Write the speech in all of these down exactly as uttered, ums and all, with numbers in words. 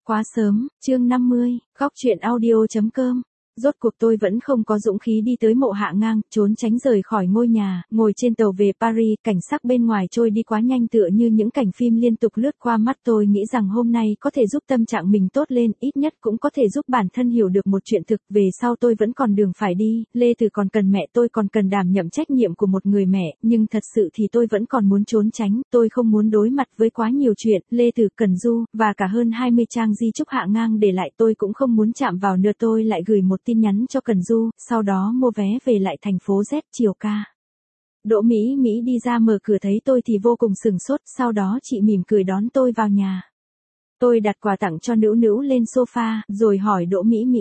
Quá sớm, chương năm mươi, góc truyện audio chấm com. Rốt cuộc tôi vẫn không có dũng khí đi tới mộ Hạ Ngang, trốn tránh rời khỏi ngôi nhà, ngồi trên tàu về Paris, cảnh sắc bên ngoài trôi đi quá nhanh tựa như những cảnh phim liên tục lướt qua mắt tôi nghĩ rằng hôm nay có thể giúp tâm trạng mình tốt lên, ít nhất cũng có thể giúp bản thân hiểu được một chuyện thực, về sau tôi vẫn còn đường phải đi, Lê Từ còn cần mẹ tôi còn cần đảm nhậm trách nhiệm của một người mẹ, nhưng thật sự thì tôi vẫn còn muốn trốn tránh, tôi không muốn đối mặt với quá nhiều chuyện, Lê Từ, Cần Du, và cả hơn hai mươi trang di chúc Hạ Ngang để lại tôi cũng không muốn chạm vào nữa tôi lại gửi một tin nhắn cho Cần Du, sau đó mua vé về lại thành phố Z chiều ca. Đỗ Mỹ Mỹ đi ra mở cửa thấy tôi thì vô cùng sửng sốt, sau đó chị mỉm cười đón tôi vào nhà. Tôi đặt quà tặng cho Nữu Nữu lên sofa, rồi hỏi Đỗ Mỹ Mỹ.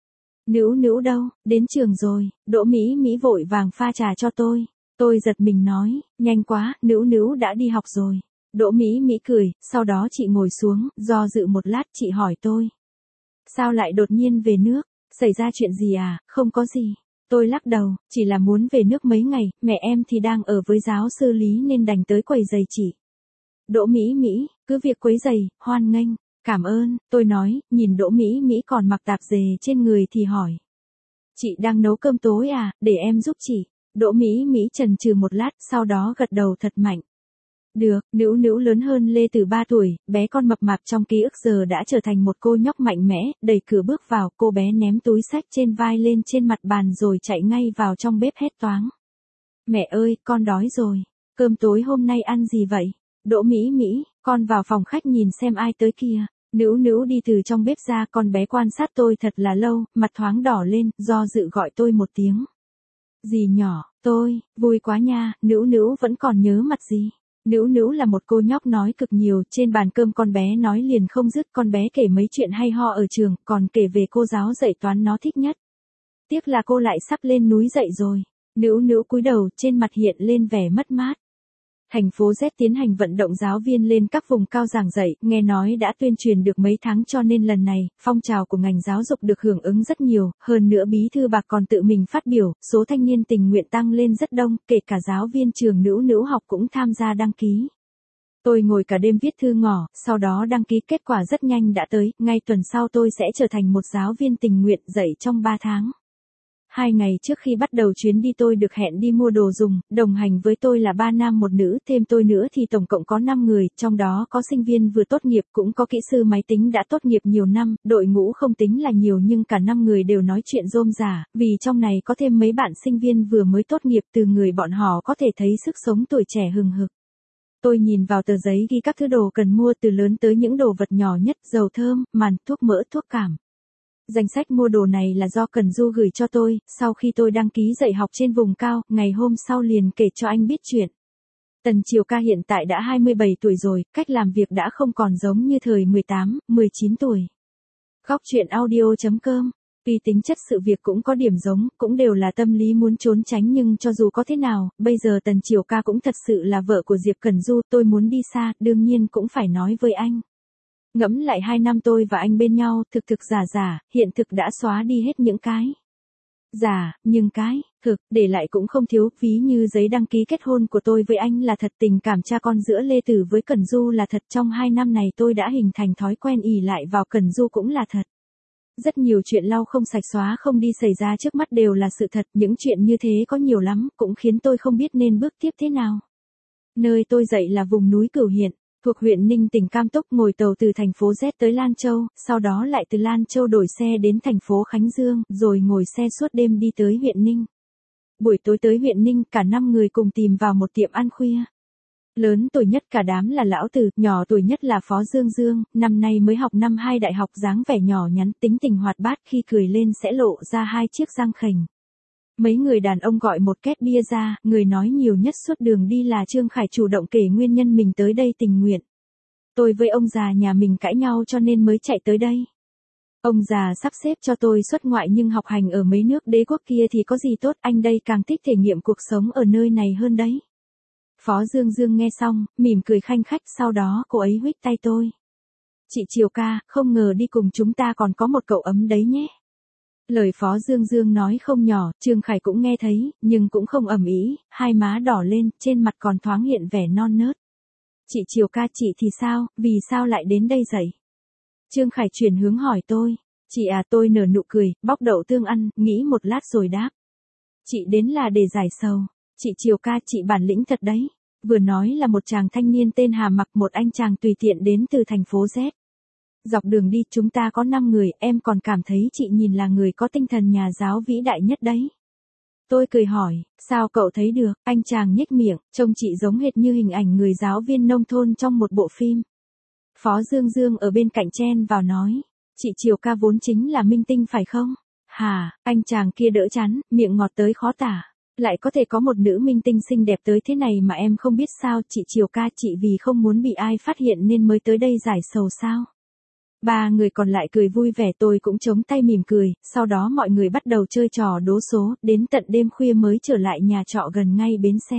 Nữu Nữu đâu, đến trường rồi, Đỗ Mỹ Mỹ vội vàng pha trà cho tôi. Tôi giật mình nói, nhanh quá, Nữu Nữu đã đi học rồi. Đỗ Mỹ Mỹ cười, sau đó chị ngồi xuống, do dự một lát chị hỏi tôi. Sao lại đột nhiên về nước? Xảy ra chuyện gì à? Không có gì. Tôi lắc đầu, chỉ là muốn về nước mấy ngày, mẹ em thì đang ở với giáo sư Lý nên đành tới quầy giày chị. Đỗ Mỹ Mỹ, cứ việc quấy giày, hoan nghênh, cảm ơn, tôi nói, nhìn Đỗ Mỹ Mỹ còn mặc tạp dề trên người thì hỏi. Chị đang nấu cơm tối à, để em giúp chị. Đỗ Mỹ Mỹ chần chừ một lát, sau đó gật đầu thật mạnh. Được, Nữu Nữu lớn hơn Lê Từ ba tuổi, bé con mập mạp trong ký ức giờ đã trở thành một cô nhóc mạnh mẽ, đẩy cửa bước vào, cô bé ném túi xách trên vai lên trên mặt bàn rồi chạy ngay vào trong bếp hét toáng. Mẹ ơi, con đói rồi, cơm tối hôm nay ăn gì vậy? Đỗ Mỹ Mỹ, con vào phòng khách nhìn xem ai tới kìa. Nữu Nữu đi từ trong bếp ra, con bé quan sát tôi thật là lâu, mặt thoáng đỏ lên, do dự gọi tôi một tiếng. Dì nhỏ, tôi, vui quá nha, Nữu Nữu vẫn còn nhớ mặt gì. Nữu Nữu là một cô nhóc nói cực nhiều, trên bàn cơm con bé nói liền không dứt, con bé kể mấy chuyện hay ho ở trường, còn kể về cô giáo dạy toán nó thích nhất. Tiếc là cô lại sắp lên núi dậy rồi. Nữu Nữu cúi đầu, trên mặt hiện lên vẻ mất mát. Thành phố Z tiến hành vận động giáo viên lên các vùng cao giảng dạy, nghe nói đã tuyên truyền được mấy tháng cho nên lần này, phong trào của ngành giáo dục được hưởng ứng rất nhiều, hơn nữa bí thư Bạc còn tự mình phát biểu, số thanh niên tình nguyện tăng lên rất đông, kể cả giáo viên trường Nữu Nữu học cũng tham gia đăng ký. Tôi ngồi cả đêm viết thư ngỏ, sau đó đăng ký kết quả rất nhanh đã tới, ngay tuần sau tôi sẽ trở thành một giáo viên tình nguyện dạy trong ba tháng. Hai ngày trước khi bắt đầu chuyến đi tôi được hẹn đi mua đồ dùng, đồng hành với tôi là ba nam một nữ, thêm tôi nữa thì tổng cộng có năm người, trong đó có sinh viên vừa tốt nghiệp cũng có kỹ sư máy tính đã tốt nghiệp nhiều năm, đội ngũ không tính là nhiều nhưng cả năm người đều nói chuyện rôm rả, vì trong này có thêm mấy bạn sinh viên vừa mới tốt nghiệp, từ người bọn họ có thể thấy sức sống tuổi trẻ hừng hực. Tôi nhìn vào tờ giấy ghi các thứ đồ cần mua từ lớn tới những đồ vật nhỏ nhất, dầu thơm, màn, thuốc mỡ, thuốc cảm. Danh sách mua đồ này là do Cần Du gửi cho tôi, sau khi tôi đăng ký dạy học trên vùng cao, ngày hôm sau liền kể cho anh biết chuyện. Tần Triều Ca hiện tại đã hai mươi bảy tuổi rồi, cách làm việc đã không còn giống như thời mười tám, mười chín tuổi. Góc truyện audio chấm com. Tuy tính chất sự việc cũng có điểm giống, cũng đều là tâm lý muốn trốn tránh nhưng cho dù có thế nào, bây giờ Tần Triều Ca cũng thật sự là vợ của Diệp Cần Du, tôi muốn đi xa, đương nhiên cũng phải nói với anh. Ngẫm lại hai năm tôi và anh bên nhau, thực thực giả giả, hiện thực đã xóa đi hết những cái giả, nhưng cái thực, để lại cũng không thiếu, ví như giấy đăng ký kết hôn của tôi với anh là thật, tình cảm cha con giữa Lê Tử với Cần Du là thật, trong hai năm này tôi đã hình thành thói quen ỷ lại vào Cần Du cũng là thật. Rất nhiều chuyện lau không sạch xóa không đi xảy ra trước mắt đều là sự thật, những chuyện như thế có nhiều lắm, cũng khiến tôi không biết nên bước tiếp thế nào. Nơi tôi dạy là vùng núi Cửu Hiện, thuộc huyện Ninh tỉnh Cam Túc, ngồi tàu từ thành phố Z tới Lan Châu, sau đó lại từ Lan Châu đổi xe đến thành phố Khánh Dương, rồi ngồi xe suốt đêm đi tới huyện Ninh. Buổi tối tới huyện Ninh, cả năm người cùng tìm vào một tiệm ăn khuya. Lớn tuổi nhất cả đám là Lão Tử, nhỏ tuổi nhất là Phó Dương Dương, năm nay mới học năm hai đại học, dáng vẻ nhỏ nhắn, tính tình hoạt bát, khi cười lên sẽ lộ ra hai chiếc răng khểnh. Mấy người đàn ông gọi một két bia ra, người nói nhiều nhất suốt đường đi là Trương Khải chủ động kể nguyên nhân mình tới đây tình nguyện. Tôi với ông già nhà mình cãi nhau cho nên mới chạy tới đây. Ông già sắp xếp cho tôi xuất ngoại nhưng học hành ở mấy nước đế quốc kia thì có gì tốt, anh đây càng thích thể nghiệm cuộc sống ở nơi này hơn đấy. Phó Dương Dương nghe xong, mỉm cười khanh khách, sau đó cô ấy huých tay tôi. Chị Triều Ca, không ngờ đi cùng chúng ta còn có một cậu ấm đấy nhé. Lời Phó Dương Dương nói không nhỏ, Trương Khải cũng nghe thấy, nhưng cũng không ầm ĩ, hai má đỏ lên, trên mặt còn thoáng hiện vẻ non nớt. Chị Triều Ca, chị thì sao, vì sao lại đến đây dậy? Trương Khải chuyển hướng hỏi tôi. Chị à, tôi nở nụ cười, bóc đậu tương ăn, nghĩ một lát rồi đáp. Chị đến là để giải sầu. Chị Triều ca, chị bản lĩnh thật đấy. Vừa nói là một chàng thanh niên tên Hà mặc, một anh chàng tùy tiện đến từ thành phố Z. Dọc đường đi chúng ta có năm người, em còn cảm thấy chị nhìn là người có tinh thần nhà giáo vĩ đại nhất đấy. Tôi cười hỏi, sao cậu thấy được? Anh chàng nhếch miệng, trông chị giống hệt như hình ảnh người giáo viên nông thôn trong một bộ phim. Phó Dương Dương ở bên cạnh chen vào nói, chị Triều ca vốn chính là minh tinh phải không? Hà, anh chàng kia đỡ chán, miệng ngọt tới khó tả. Lại có thể có một nữ minh tinh xinh đẹp tới thế này mà em không biết sao? Chị Triều ca, chị vì không muốn bị ai phát hiện nên mới tới đây giải sầu sao? Ba người còn lại cười vui vẻ, tôi cũng chống tay mỉm cười, sau đó mọi người bắt đầu chơi trò đố số, đến tận đêm khuya mới trở lại nhà trọ gần ngay bến xe.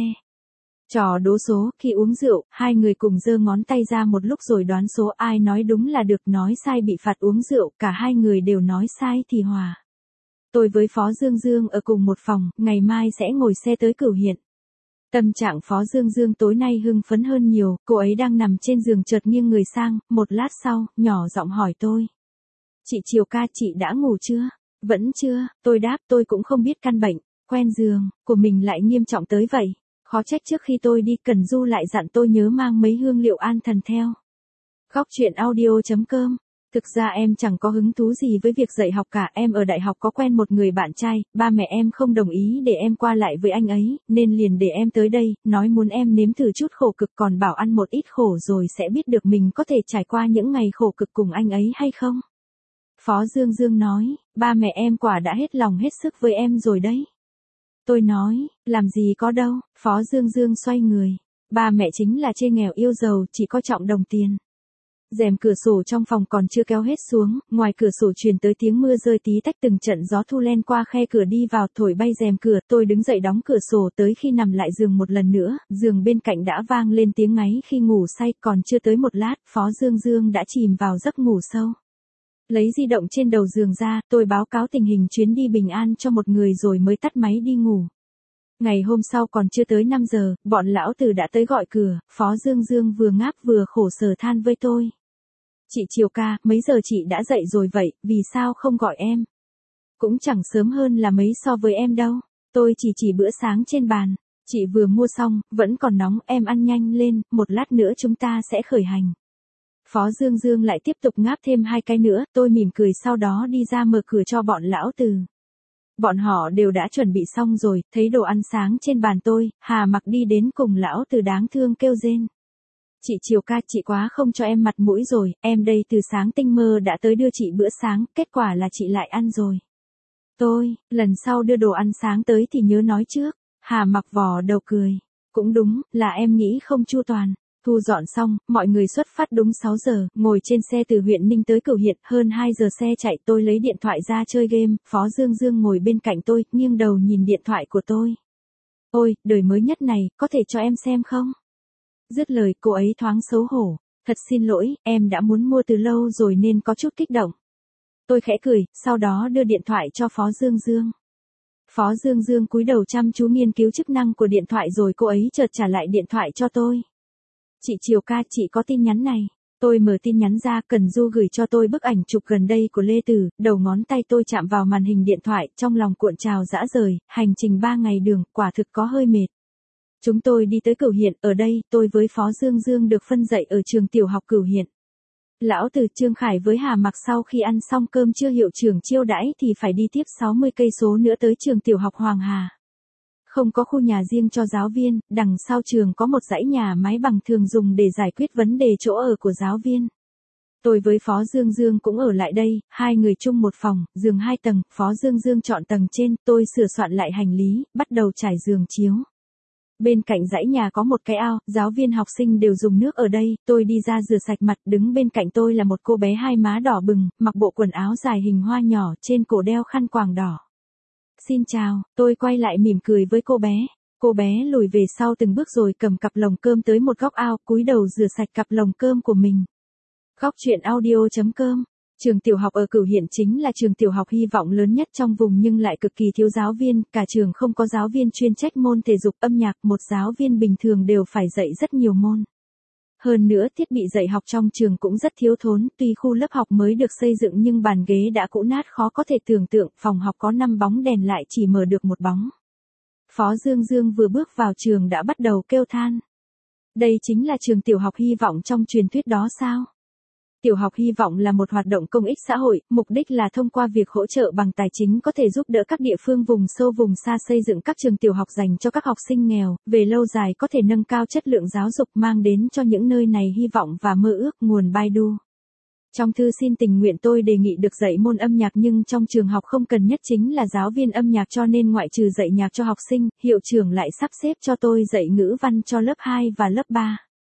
Trò đố số, khi uống rượu, hai người cùng giơ ngón tay ra một lúc rồi đoán số, ai nói đúng là được, nói sai bị phạt uống rượu, cả hai người đều nói sai thì hòa. Tôi với Phó Dương Dương ở cùng một phòng, ngày mai sẽ ngồi xe tới Cửu Hiện. Tâm trạng Phó Dương Dương tối nay hưng phấn hơn nhiều, cô ấy đang nằm trên giường chợt nghiêng người sang, một lát sau, nhỏ giọng hỏi tôi. Chị Triều ca, chị đã ngủ chưa? Vẫn chưa, tôi đáp, tôi cũng không biết căn bệnh, quen giường, của mình lại nghiêm trọng tới vậy. Khó trách trước khi tôi đi Cần Du lại dặn tôi nhớ mang mấy hương liệu an thần theo. Góc chuyện audio chấm com. Thực ra em chẳng có hứng thú gì với việc dạy học cả, em ở đại học có quen một người bạn trai, ba mẹ em không đồng ý để em qua lại với anh ấy, nên liền để em tới đây, nói muốn em nếm thử chút khổ cực, còn bảo ăn một ít khổ rồi sẽ biết được mình có thể trải qua những ngày khổ cực cùng anh ấy hay không. Phó Dương Dương nói, ba mẹ em quả đã hết lòng hết sức với em rồi đấy. Tôi nói, làm gì có đâu. Phó Dương Dương xoay người, ba mẹ chính là chê nghèo yêu giàu, chỉ coi trọng đồng tiền. Rèm cửa sổ trong phòng còn chưa kéo hết xuống, ngoài cửa sổ truyền tới tiếng mưa rơi tí tách, từng trận gió thu len qua khe cửa đi vào thổi bay rèm cửa. Tôi đứng dậy đóng cửa sổ, tới khi nằm lại giường một lần nữa, giường bên cạnh đã vang lên tiếng ngáy khi ngủ say, còn chưa tới một lát, Phó Dương Dương đã chìm vào giấc ngủ sâu. Lấy di động trên đầu giường ra, tôi báo cáo tình hình chuyến đi bình an cho một người rồi mới tắt máy đi ngủ. Ngày hôm sau còn chưa tới năm giờ, bọn lão tử đã tới gọi cửa, Phó Dương Dương vừa ngáp vừa khổ sở than với tôi. Chị Triều ca, mấy giờ chị đã dậy rồi vậy, vì sao không gọi em? Cũng chẳng sớm hơn là mấy so với em đâu. Tôi chỉ chỉ bữa sáng trên bàn. Chị vừa mua xong, vẫn còn nóng, em ăn nhanh lên, một lát nữa chúng ta sẽ khởi hành. Phó Dương Dương lại tiếp tục ngáp thêm hai cái nữa, tôi mỉm cười sau đó đi ra mở cửa cho bọn lão tử. Bọn họ đều đã chuẩn bị xong rồi, thấy đồ ăn sáng trên bàn tôi, Hà mặc đi đến cùng lão tử đáng thương kêu rên. Chị Triều ca, chị quá không cho em mặt mũi rồi, em đây từ sáng tinh mơ đã tới đưa chị bữa sáng, kết quả là chị lại ăn rồi. Tôi, lần sau đưa đồ ăn sáng tới thì nhớ nói trước. Hà mặc vò đầu cười. Cũng đúng, là em nghĩ không chu toàn. Thu dọn xong, mọi người xuất phát đúng sáu giờ, ngồi trên xe từ huyện Ninh tới Cửu Hiện, hơn hai giờ xe chạy, tôi lấy điện thoại ra chơi game, Phó Dương Dương ngồi bên cạnh tôi, nghiêng đầu nhìn điện thoại của tôi. Ôi, đời mới nhất này, có thể cho em xem không? Dứt lời, cô ấy thoáng xấu hổ. Thật xin lỗi, em đã muốn mua từ lâu rồi nên có chút kích động. Tôi khẽ cười, sau đó đưa điện thoại cho Phó Dương Dương. Phó Dương Dương cúi đầu chăm chú nghiên cứu chức năng của điện thoại rồi cô ấy chợt trả lại điện thoại cho tôi. Chị Triều ca, chị có tin nhắn này. Tôi mở tin nhắn ra, Cần Du gửi cho tôi bức ảnh chụp gần đây của Lê Tử, đầu ngón tay tôi chạm vào màn hình điện thoại, trong lòng cuộn trào dã rời, hành trình ba ngày đường, quả thực có hơi mệt. Chúng tôi đi tới Cửu Hiện, ở đây, tôi với Phó Dương Dương được phân dạy ở trường tiểu học Cửu Hiện. Lão Từ, Trương Khải với Hà Mặc sau khi ăn xong cơm trưa hiệu trưởng chiêu đãi thì phải đi tiếp sáu mươi cây số nữa tới trường tiểu học Hoàng Hà. Không có khu nhà riêng cho giáo viên, đằng sau trường có một dãy nhà mái bằng thường dùng để giải quyết vấn đề chỗ ở của giáo viên. Tôi với Phó Dương Dương cũng ở lại đây, hai người chung một phòng, giường hai tầng, Phó Dương Dương chọn tầng trên, tôi sửa soạn lại hành lý, bắt đầu trải giường chiếu. Bên cạnh dãy nhà có một cái ao, giáo viên học sinh đều dùng nước ở đây, tôi đi ra rửa sạch mặt, đứng bên cạnh tôi là một cô bé hai má đỏ bừng, mặc bộ quần áo dài hình hoa nhỏ, trên cổ đeo khăn quàng đỏ. Xin chào, tôi quay lại mỉm cười với cô bé. Cô bé lùi về sau từng bước rồi cầm cặp lồng cơm tới một góc ao, cúi đầu rửa sạch cặp lồng cơm của mình. Góc chuyện audio chấm com. Trường tiểu học ở Cửu Hiện chính là trường tiểu học hy vọng lớn nhất trong vùng nhưng lại cực kỳ thiếu giáo viên, cả trường không có giáo viên chuyên trách môn thể dục âm nhạc, một giáo viên bình thường đều phải dạy rất nhiều môn. Hơn nữa thiết bị dạy học trong trường cũng rất thiếu thốn, tuy khu lớp học mới được xây dựng nhưng bàn ghế đã cũ nát khó có thể tưởng tượng, phòng học có năm bóng đèn lại chỉ mở được một bóng. Phó Dương Dương vừa bước vào trường đã bắt đầu kêu than. Đây chính là trường tiểu học hy vọng trong truyền thuyết đó sao? Tiểu học hy vọng là một hoạt động công ích xã hội, mục đích là thông qua việc hỗ trợ bằng tài chính có thể giúp đỡ các địa phương vùng sâu vùng xa xây dựng các trường tiểu học dành cho các học sinh nghèo, về lâu dài có thể nâng cao chất lượng giáo dục, mang đến cho những nơi này hy vọng và mơ ước nguồn Baidu. Trong thư xin tình nguyện tôi đề nghị được dạy môn âm nhạc nhưng trong trường học không cần nhất chính là giáo viên âm nhạc cho nên ngoại trừ dạy nhạc cho học sinh, hiệu trưởng lại sắp xếp cho tôi dạy ngữ văn cho lớp hai và lớp ba.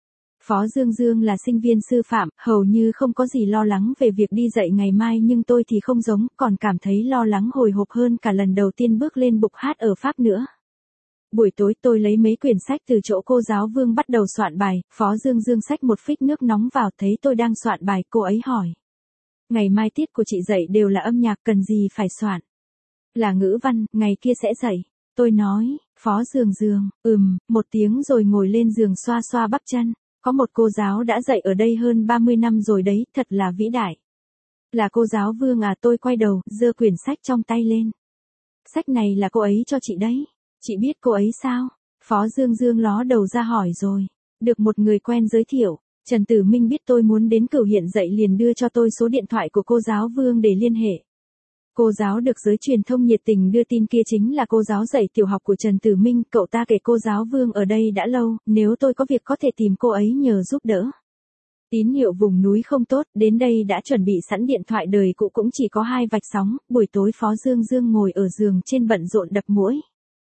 Phó Dương Dương là sinh viên sư phạm, hầu như không có gì lo lắng về việc đi dạy ngày mai nhưng tôi thì không giống, còn cảm thấy lo lắng hồi hộp hơn cả lần đầu tiên bước lên bục hát ở Pháp nữa. Buổi tối tôi lấy mấy quyển sách từ chỗ cô giáo Vương bắt đầu soạn bài, Phó Dương Dương xách một phích nước nóng vào thấy tôi đang soạn bài, cô ấy hỏi. Ngày mai tiết của chị dạy đều là âm nhạc, cần gì phải soạn? Là ngữ văn, ngày kia sẽ dạy. Tôi nói, Phó Dương Dương, ừm, một tiếng rồi ngồi lên giường xoa xoa bắp chân. Có một cô giáo đã dạy ở đây hơn ba mươi năm rồi đấy, thật là vĩ đại. Là cô giáo Vương à? Tôi quay đầu, giơ quyển sách trong tay lên. Sách này là cô ấy cho chị đấy. Chị biết cô ấy sao? Phó Dương Dương ló đầu ra hỏi rồi. Được một người quen giới thiệu. Trần Tử Minh biết tôi muốn đến Cửu Hiện dạy liền đưa cho tôi số điện thoại của cô giáo Vương để liên hệ. Cô giáo được giới truyền thông nhiệt tình đưa tin kia chính là cô giáo dạy tiểu học của Trần Tử Minh, cậu ta kể cô giáo Vương ở đây đã lâu, nếu tôi có việc có thể tìm cô ấy nhờ giúp đỡ. Tín hiệu vùng núi không tốt, đến đây đã chuẩn bị sẵn điện thoại đời cũ cũng chỉ có hai vạch sóng, buổi tối Phó Dương Dương ngồi ở giường trên bận rộn đập muỗi.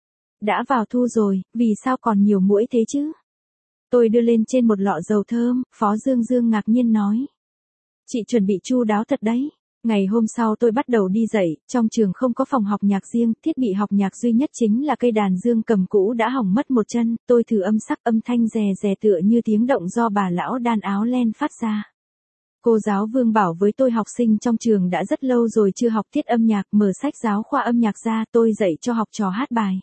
Đã vào thu rồi, vì sao còn nhiều muỗi thế chứ? Tôi đưa lên trên một lọ dầu thơm, Phó Dương Dương ngạc nhiên nói. Chị chuẩn bị chu đáo thật đấy. Ngày hôm sau tôi bắt đầu đi dạy, trong trường không có phòng học nhạc riêng, thiết bị học nhạc duy nhất chính là cây đàn dương cầm cũ đã hỏng mất một chân, tôi thử âm sắc âm thanh rè rè tựa như tiếng động do bà lão đan áo len phát ra. Cô giáo Vương bảo với tôi học sinh trong trường đã rất lâu rồi chưa học tiết âm nhạc, mở sách giáo khoa âm nhạc ra tôi dạy cho học trò hát bài.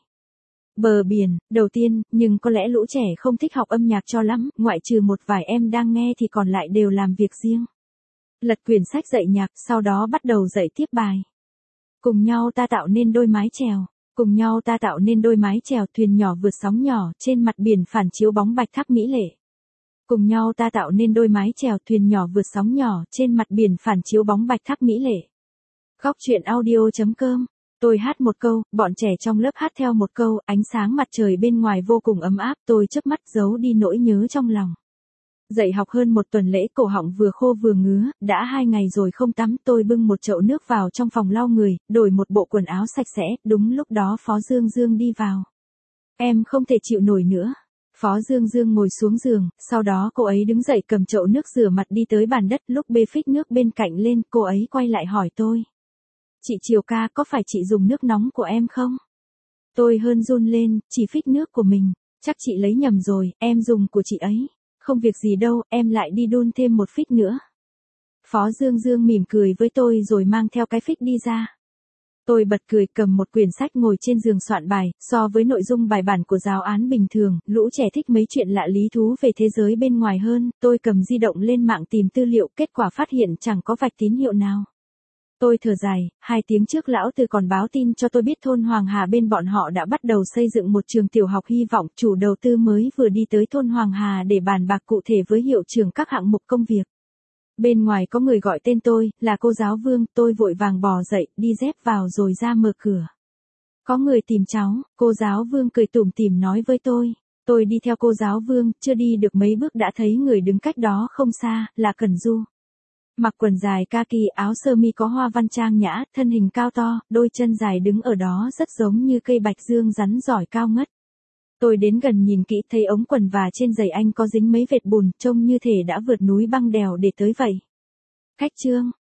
Bờ biển, đầu tiên, nhưng có lẽ lũ trẻ không thích học âm nhạc cho lắm, ngoại trừ một vài em đang nghe thì còn lại đều làm việc riêng. Lật quyển sách dạy nhạc, sau đó bắt đầu dạy tiếp bài. Cùng nhau ta tạo nên đôi mái chèo, cùng nhau ta tạo nên đôi mái chèo, thuyền nhỏ vượt sóng nhỏ, trên mặt biển phản chiếu bóng bạch tháp mỹ lệ. Cùng nhau ta tạo nên đôi mái chèo, thuyền nhỏ vượt sóng nhỏ, trên mặt biển phản chiếu bóng bạch tháp mỹ lệ. Góc truyện audio chấm com. Tôi hát một câu, bọn trẻ trong lớp hát theo một câu, ánh sáng mặt trời bên ngoài vô cùng ấm áp, tôi chớp mắt giấu đi nỗi nhớ trong lòng. Dạy học hơn một tuần lễ, cổ họng vừa khô vừa ngứa, đã hai ngày rồi không tắm, tôi bưng một chậu nước vào trong phòng lau người, đổi một bộ quần áo sạch sẽ, đúng lúc đó Phó Dương Dương đi vào. Em không thể chịu nổi nữa. Phó Dương Dương ngồi xuống giường, sau đó cô ấy đứng dậy cầm chậu nước rửa mặt đi tới bàn đất, lúc bê phích nước bên cạnh lên, cô ấy quay lại hỏi tôi. Chị Triều ca, có phải chị dùng nước nóng của em không? Tôi hơn run lên, chỉ phích nước của mình, chắc chị lấy nhầm rồi, em dùng của chị ấy. Không việc gì đâu, em lại đi đun thêm một phích nữa. Phó Dương Dương mỉm cười với tôi rồi mang theo cái phích đi ra. Tôi bật cười cầm một quyển sách ngồi trên giường soạn bài, so với nội dung bài bản của giáo án bình thường, lũ trẻ thích mấy chuyện lạ lý thú về thế giới bên ngoài hơn, tôi cầm di động lên mạng tìm tư liệu, kết quả phát hiện chẳng có vạch tín hiệu nào. Tôi thở dài, hai tiếng trước lão Từ còn báo tin cho tôi biết thôn Hoàng Hà bên bọn họ đã bắt đầu xây dựng một trường tiểu học hy vọng, chủ đầu tư mới vừa đi tới thôn Hoàng Hà để bàn bạc cụ thể với hiệu trưởng các hạng mục công việc. Bên ngoài có người gọi tên tôi, là cô giáo Vương, tôi vội vàng bò dậy, đi dép vào rồi ra mở cửa. Có người tìm cháu, cô giáo Vương cười tủm tỉm nói với tôi. Tôi đi theo cô giáo Vương, chưa đi được mấy bước đã thấy người đứng cách đó không xa, là Cẩn Du. Mặc quần dài kaki, áo sơ mi có hoa văn trang nhã, thân hình cao to, đôi chân dài đứng ở đó rất giống như cây bạch dương rắn giỏi cao ngất. Tôi đến gần nhìn kỹ thấy ống quần và trên giày anh có dính mấy vệt bùn, trông như thể đã vượt núi băng đèo để tới vậy. Khách trương,